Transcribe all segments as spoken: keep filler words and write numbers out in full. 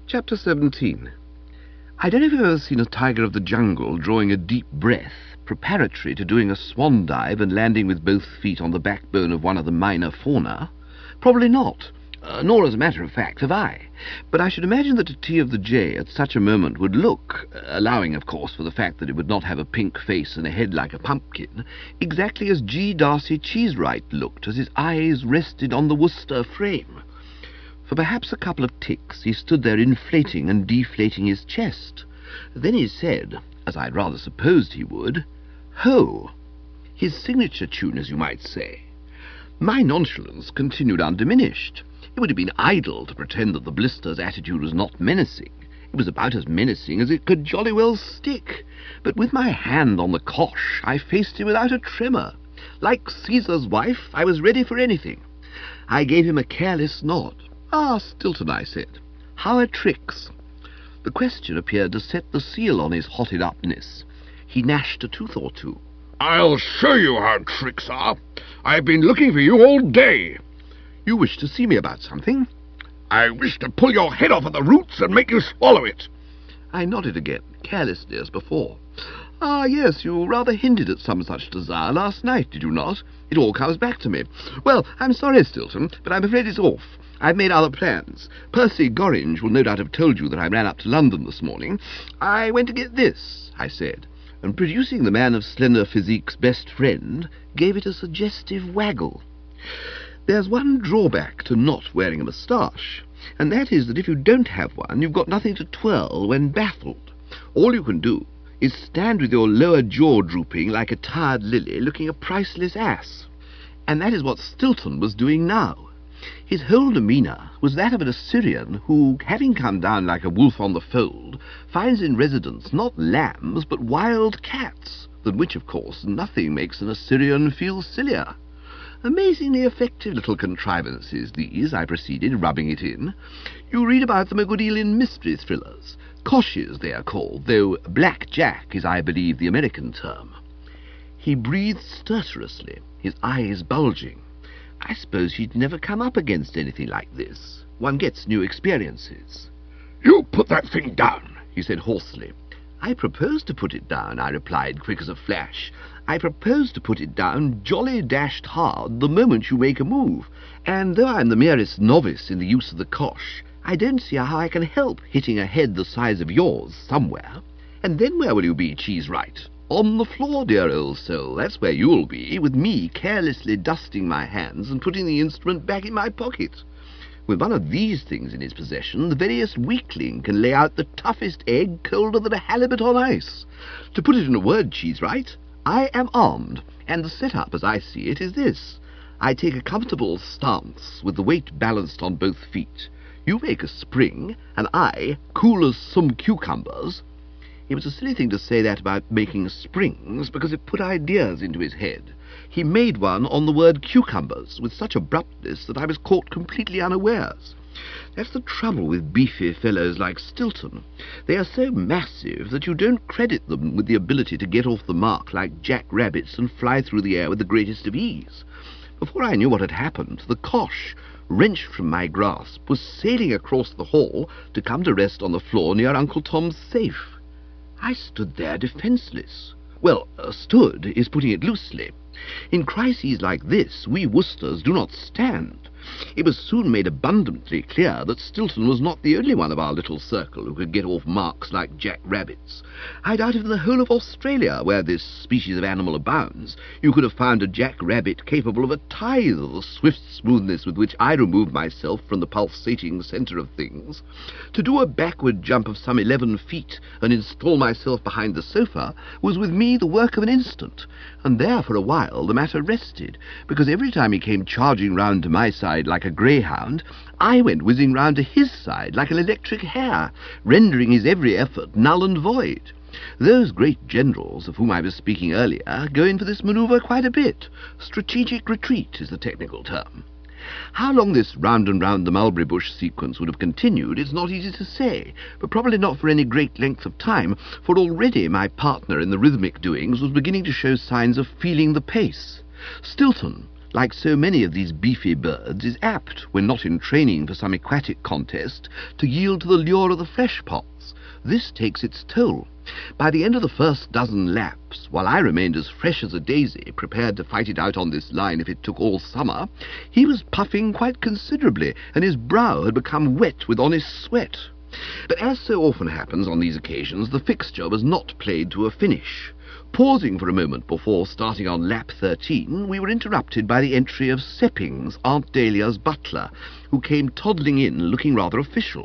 Chapter seventeen. I don't know if you've ever seen a tiger of the jungle drawing a deep breath, preparatory to doing a swan dive and landing with both feet on the backbone of one of the minor fauna. Probably not, uh, nor as a matter of fact have I. But I should imagine that a T of the J at such a moment would look, uh, allowing of course for the fact that it would not have a pink face and a head like a pumpkin, exactly as G. Darcy Cheesewright looked as his eyes rested on the Worcester frame. For perhaps a couple of ticks he stood there inflating and deflating his chest. Then he said, as I'd rather supposed he would, "Ho!" His signature tune, as you might say. My nonchalance continued undiminished. It would have been idle to pretend that the blister's attitude was not menacing. It was about as menacing as it could jolly well stick. But with my hand on the cosh, I faced him without a tremor. Like Caesar's wife, I was ready for anything. I gave him a careless nod. "Ah, Stilton," I said, "how are tricks?" The question appeared to set the seal on his hotted-upness. He gnashed a tooth or two. "I'll show you how tricks are. I've been looking for you all day." "You wish to see me about something?" "I wish to pull your head off at the roots and make you swallow it." I nodded again, carelessly as before. "Ah, yes, you rather hinted at some such desire last night, did you not? It all comes back to me. Well, I'm sorry, Stilton, but I'm afraid it's off. I've made other plans. Percy Gorringe will no doubt have told you that I ran up to London this morning. I went to get this," I said, and producing the man of slender physique's best friend, gave it a suggestive waggle. "There's one drawback to not wearing a moustache, and that is that if you don't have one, you've got nothing to twirl when baffled. All you can do is stand with your lower jaw drooping like a tired lily, looking a priceless ass. And that is what Stilton was doing now. His whole demeanour was that of an Assyrian who, having come down like a wolf on the fold, finds in residence not lambs but wild cats, than which, of course, nothing makes an Assyrian feel sillier. Amazingly effective little contrivances, these," I proceeded, rubbing it in. "You read about them a good deal in mystery thrillers. Coshes, they are called, though Black Jack is, I believe, the American term." He breathed stertorously, his eyes bulging. I suppose he'd never come up against anything like this. One gets new experiences. "You put that thing down," he said hoarsely. "I propose to put it down," I replied, quick as a flash. "I propose to put it down jolly dashed hard the moment you make a move, and though I'm the merest novice in the use of the cosh, I don't see how I can help hitting a head the size of yours somewhere. And then where will you be, Cheesewright? On the floor, dear old soul, that's where you'll be, with me carelessly dusting my hands and putting the instrument back in my pocket. With one of these things in his possession, the veriest weakling can lay out the toughest egg colder than a halibut on ice. To put it in a word, Cheesewright, I am armed, and the set-up, as I see it, is this. I take a comfortable stance, with the weight balanced on both feet. You make a spring, and I, cool as some cucumbers—" It was a silly thing to say that about making springs, because it put ideas into his head. He made one on the word cucumbers with such abruptness that I was caught completely unawares. That's the trouble with beefy fellows like Stilton. They are so massive that you don't credit them with the ability to get off the mark like jack-rabbits and fly through the air with the greatest of ease. Before I knew what had happened, the cosh, wrenched from my grasp, was sailing across the hall to come to rest on the floor near Uncle Tom's safe. I stood there defenceless. Well, uh, stood is putting it loosely. In crises like this, we Worcesters do not stand. It was soon made abundantly clear that Stilton was not the only one of our little circle who could get off marks like jack-rabbits. I doubt if in the whole of Australia, where this species of animal abounds, you could have found a jack-rabbit capable of a tithe of the swift smoothness with which I removed myself from the pulsating centre of things. To do a backward jump of some eleven feet and install myself behind the sofa was with me the work of an instant, and there for a while the matter rested, because every time he came charging round to my side like a greyhound, I went whizzing round to his side like an electric hare, rendering his every effort null and void. Those great generals of whom I was speaking earlier go in for this manoeuvre quite a bit. Strategic retreat is the technical term. How long this round and round the mulberry bush sequence would have continued is not easy to say, but probably not for any great length of time, for already my partner in the rhythmic doings was beginning to show signs of feeling the pace. Stilton, like so many of these beefy birds, is apt, when not in training for some aquatic contest, to yield to the lure of the fresh pots. This takes its toll. By the end of the first dozen laps, while I remained as fresh as a daisy, prepared to fight it out on this line if it took all summer, he was puffing quite considerably, and his brow had become wet with honest sweat. But as so often happens on these occasions, the fixture was not played to a finish. Pausing for a moment before starting on lap thirteen, we were interrupted by the entry of Seppings, Aunt Dahlia's butler, who came toddling in looking rather official.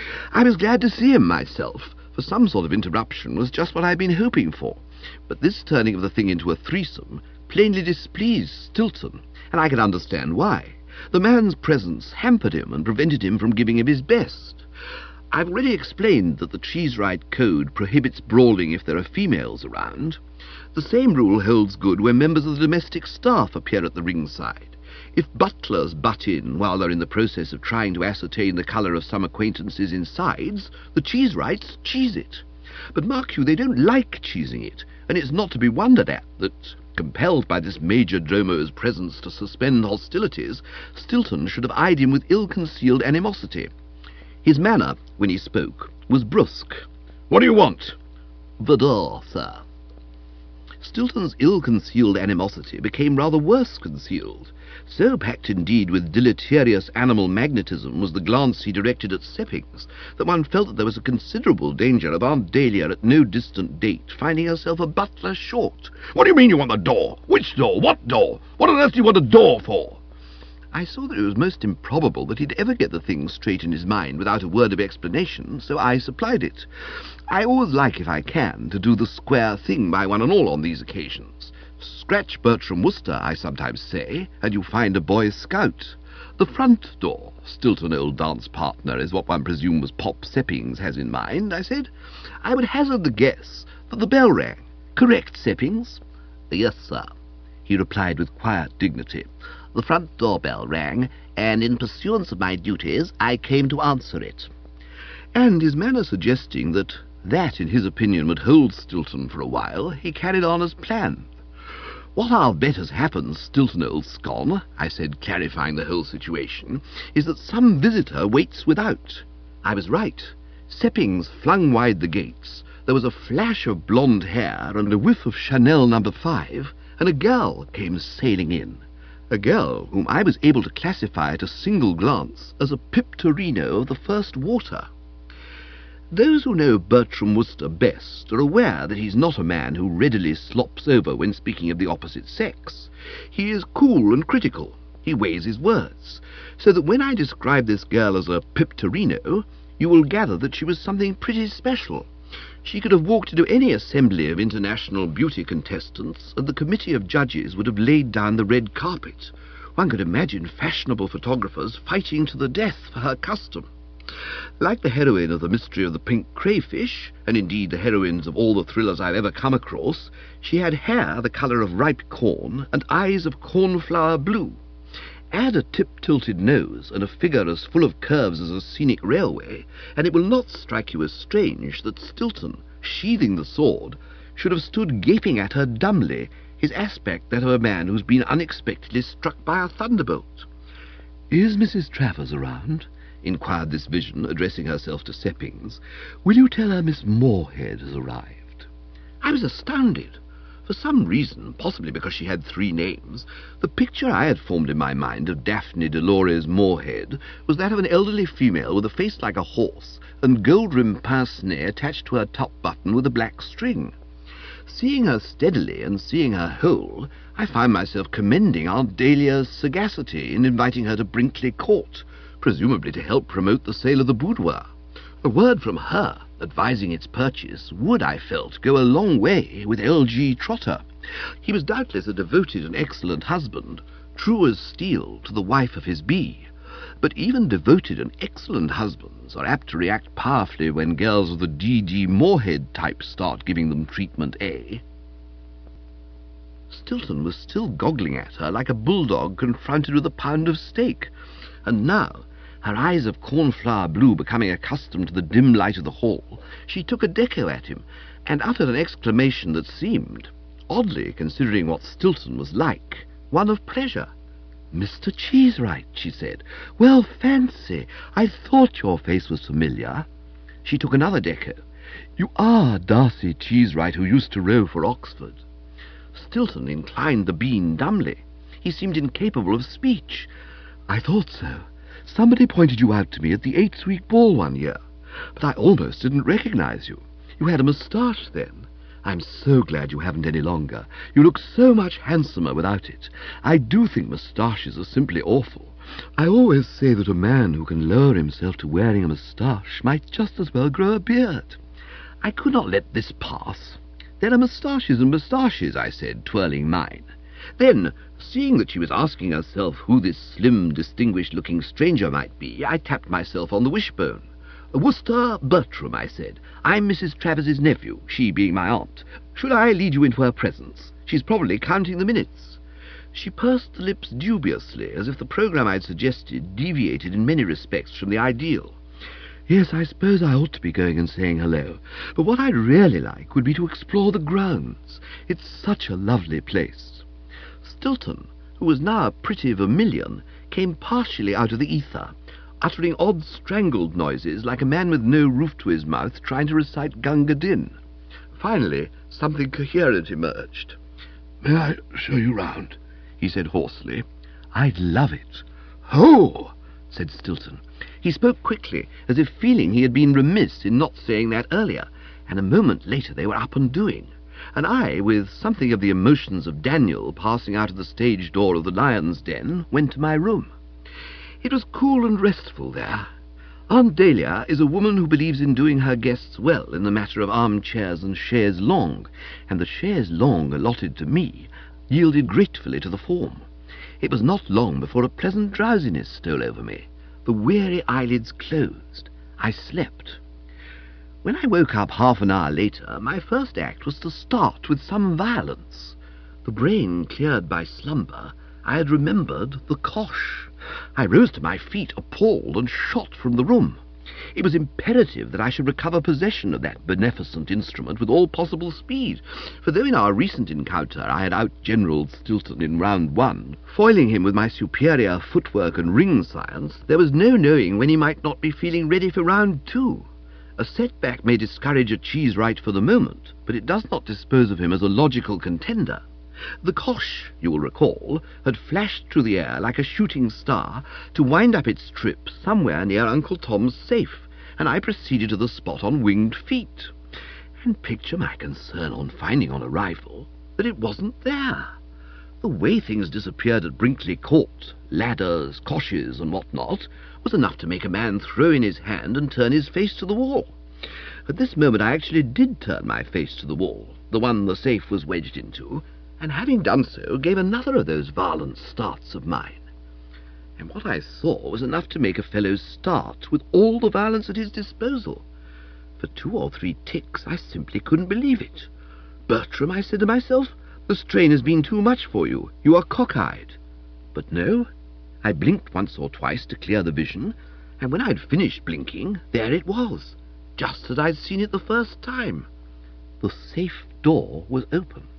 I was glad to see him myself, for some sort of interruption was just what I had been hoping for. But this turning of the thing into a threesome plainly displeased Stilton, and I could understand why. The man's presence hampered him and prevented him from giving him his best. I've already explained that the Cheesewright Code prohibits brawling if there are females around. The same rule holds good when members of the domestic staff appear at the ringside. If butlers butt in while they're in the process of trying to ascertain the colour of some acquaintance's insides, the Cheesewrights cheese it. But mark you, they don't like cheesing it, and it's not to be wondered at that, compelled by this major domo's presence to suspend hostilities, Stilton should have eyed him with ill-concealed animosity. His manner, when he spoke, was brusque. What do you want? The door, sir. Stilton's ill-concealed animosity became rather worse concealed. So packed indeed with deleterious animal magnetism was the glance he directed at Seppings, that one felt that there was a considerable danger of Aunt Dahlia at no distant date finding herself a butler short. What do you mean you want the door? Which door? What door? What on earth do you want a door for? I saw that it was most improbable that he'd ever get the thing straight in his mind without a word of explanation, so I supplied it. I always like, if I can, to do the square thing by one and all on these occasions. Scratch Bertram Wooster, I sometimes say, and you find a Boy Scout. The front door, Stilton, old dance partner, is what one presumes Pop Seppings has in mind, I said. I would hazard the guess that the bell rang. Correct, Seppings? Yes, sir, he replied with quiet dignity. The front door bell rang, and in pursuance of my duties, I came to answer it. And his manner suggesting that that, in his opinion, would hold Stilton for a while, he carried on as planned. What I'll bet has happened, Stilton, old scon, I said, clarifying the whole situation, is that some visitor waits without. I was right. Seppings flung wide the gates. There was a flash of blonde hair and a whiff of Chanel number five, and a girl came sailing in. A girl whom I was able to classify at a single glance as a Piptorino of the first water. Those who know Bertram Wooster best are aware that he's not a man who readily slops over when speaking of the opposite sex. He is cool and critical. He weighs his words, so that when I describe this girl as a Piptorino, you will gather that she was something pretty special. She could have walked into any assembly of international beauty contestants, and the committee of judges would have laid down the red carpet. One could imagine fashionable photographers fighting to the death for her custom. Like the heroine of The Mystery of the Pink Crayfish, and indeed the heroines of all the thrillers I've ever come across, she had hair the colour of ripe corn and eyes of cornflower blue. Add a tip-tilted nose and a figure as full of curves as a scenic railway, and it will not strike you as strange that Stilton, sheathing the sword, should have stood gaping at her dumbly, his aspect that of a man who's been unexpectedly struck by a thunderbolt. "Is Missus Travers around?" inquired this vision, addressing herself to Seppings. "Will you tell her Miss Moorhead has arrived?" I was astounded. For some reason, possibly because she had three names, the picture I had formed in my mind of Daphne Dolores Moorhead was that of an elderly female with a face like a horse and gold-rimmed pince-nez attached to her top button with a black string. Seeing her steadily and seeing her whole, I found myself commending Aunt Dahlia's sagacity in inviting her to Brinkley Court, presumably to help promote the sale of the boudoir. A word from her, advising its purchase, would, I felt, go a long way with L G Trotter. He was doubtless a devoted and excellent husband, true as steel to the wife of his bee. But even devoted and excellent husbands are apt to react powerfully when girls of the D D Moorhead type start giving them treatment A. Stilton was still goggling at her like a bulldog confronted with a pound of steak, and now, her eyes of cornflower blue becoming accustomed to the dim light of the hall, she took a deco at him, and uttered an exclamation that seemed, oddly considering what Stilton was like, one of pleasure. "Mister Cheesewright," she said. "Well, fancy! I thought your face was familiar." She took another deco. "You are Darcy Cheesewright, who used to row for Oxford." Stilton inclined the bean dumbly. He seemed incapable of speech. "I thought so. Somebody pointed you out to me at the eighth-week ball one year, but I almost didn't recognize you. You had a moustache then. I'm so glad you haven't any longer. You look so much handsomer without it. I do think moustaches are simply awful. I always say that a man who can lower himself to wearing a moustache might just as well grow a beard." I could not let this pass. "There are moustaches and moustaches," I said, twirling mine. Then, seeing that she was asking herself who this slim, distinguished-looking stranger might be, I tapped myself on the wishbone. "Worcester Bertram," I said. "I'm Missus Travers's nephew, she being my aunt. Should I lead you into her presence? She's probably counting the minutes." She pursed the lips dubiously, as if the programme I'd suggested deviated in many respects from the ideal. "Yes, I suppose I ought to be going and saying hello, but what I'd really like would be to explore the grounds. It's such a lovely place." Stilton, who was now a pretty vermilion, came partially out of the ether, uttering odd strangled noises like a man with no roof to his mouth trying to recite Gunga Din. Finally, something coherent emerged. "May I show you round?" he said hoarsely. "I'd love it." "Oh!" said Stilton. He spoke quickly, as if feeling he had been remiss in not saying that earlier, and a moment later they were up and doing, and I, with something of the emotions of Daniel passing out of the stage door of the lion's den, went to my room. It was cool and restful there. Aunt Dahlia is a woman who believes in doing her guests well in the matter of armchairs and chaises longue, and the chaises longue allotted to me yielded gratefully to the form. It was not long before a pleasant drowsiness stole over me. The weary eyelids closed. I slept. When I woke up half an hour later, my first act was to start with some violence. The brain cleared by slumber, I had remembered the cosh. I rose to my feet, appalled, and shot from the room. It was imperative that I should recover possession of that beneficent instrument with all possible speed, for though in our recent encounter I had out-generalled Stilton in round one, foiling him with my superior footwork and ring science, there was no knowing when he might not be feeling ready for round two. A setback may discourage a Cheesewright for the moment, but it does not dispose of him as a logical contender. The cosh, you will recall, had flashed through the air like a shooting star to wind up its trip somewhere near Uncle Tom's safe, and I proceeded to the spot on winged feet. And picture my concern on finding on arrival that it wasn't there. The way things disappeared at Brinkley Court, ladders, coshes, and what not, was enough to make a man throw in his hand and turn his face to the wall. At this moment I actually did turn my face to the wall, the one the safe was wedged into, and having done so, gave another of those violent starts of mine. And what I saw was enough to make a fellow start with all the violence at his disposal. For two or three ticks I simply couldn't believe it. "Bertram," I said to myself, "the strain has been too much for you. You are cockeyed." But no, I blinked once or twice to clear the vision, and when I'd finished blinking, there it was, just as I'd seen it the first time. The safe door was open.